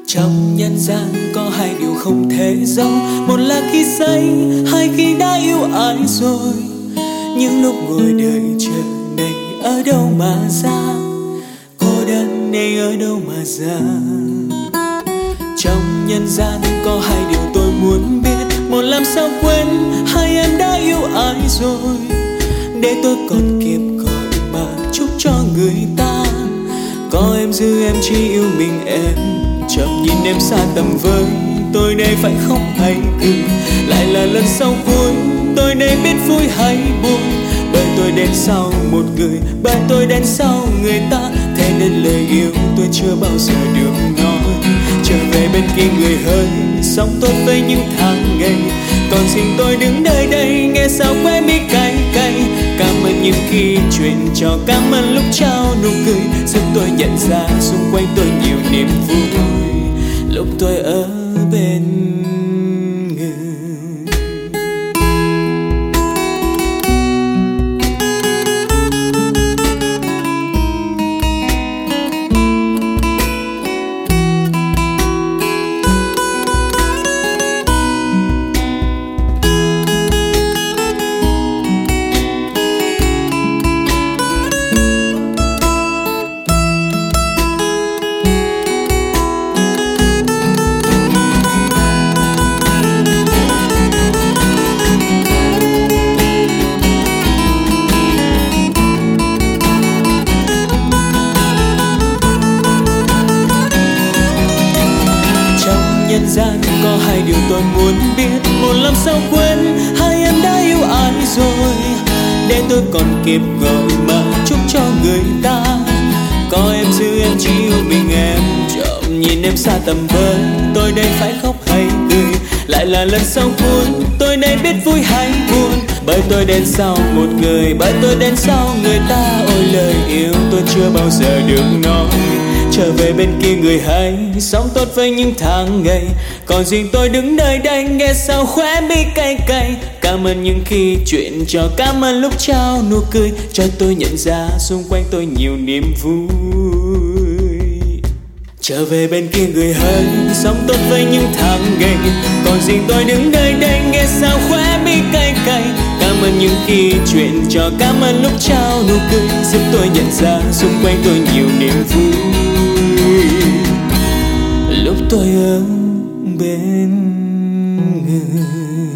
Trong nhân gian có hai điều không thể giống, một là khi say, hai khi đã yêu ai rồi. Những lúc ngồi đợi chờ này ở đâu mà ra, cô đơn này ở đâu mà ra. Trong nhân gian có hai điều tôi muốn biết, một làm sao quên, hai em đã yêu ai rồi. Để tôi còn kịp gọi mà chúc cho người ta, có em giữ em chỉ yêu mình em. Chậm nhìn em xa tầm với, tôi đây phải khóc hay cười, lại là lần sau cuối, tôi đây biết vui hay buồn. Bởi tôi đến sau một người, bởi tôi đến sau người ta, thế nên lời yêu tôi chưa bao giờ được nói. Trở về bên kia người hơi, sống tốt với những tháng ngày, còn riêng tôi đứng nơi đây nghe sao quê mi cay cay. Cảm ơn những khi chuyện trò, cảm ơn lúc trao nụ cười, giúp tôi nhận ra xung quanh tôi nhiều niềm vui lúc tôi ở bên người. Nhân gian có hai điều tôi muốn biết, một làm sao quên, hai em đã yêu ai rồi. Để tôi còn kịp gọi mà chúc cho người ta, có em giữ em chỉ yêu mình em. Chậm nhìn em xa tầm với, tôi đây phải khóc hay cười, lại là lần sau cuối, tôi đây biết vui hay buồn. Bởi tôi đến sau một người, bởi tôi đến sau người ta, ôi lời yêu tôi chưa bao giờ được nói. Trở về bên kia người hay, sống tốt với những tháng ngày, còn riêng tôi đứng nơi đây nghe sao khóe mi cay cay. Cảm ơn những khi chuyện trò, cảm ơn lúc trao nụ cười, cho tôi nhận ra xung quanh tôi nhiều niềm vui. Trở về bên kia người hay, sống tốt với những tháng ngày, còn riêng tôi đứng nơi đây nghe sao khóe mi cay cay. Cảm ơn những khi chuyện trò, cảm ơn lúc trao nụ cười, giúp tôi nhận ra xung quanh tôi nhiều niềm vui lúc tôi ở bên người.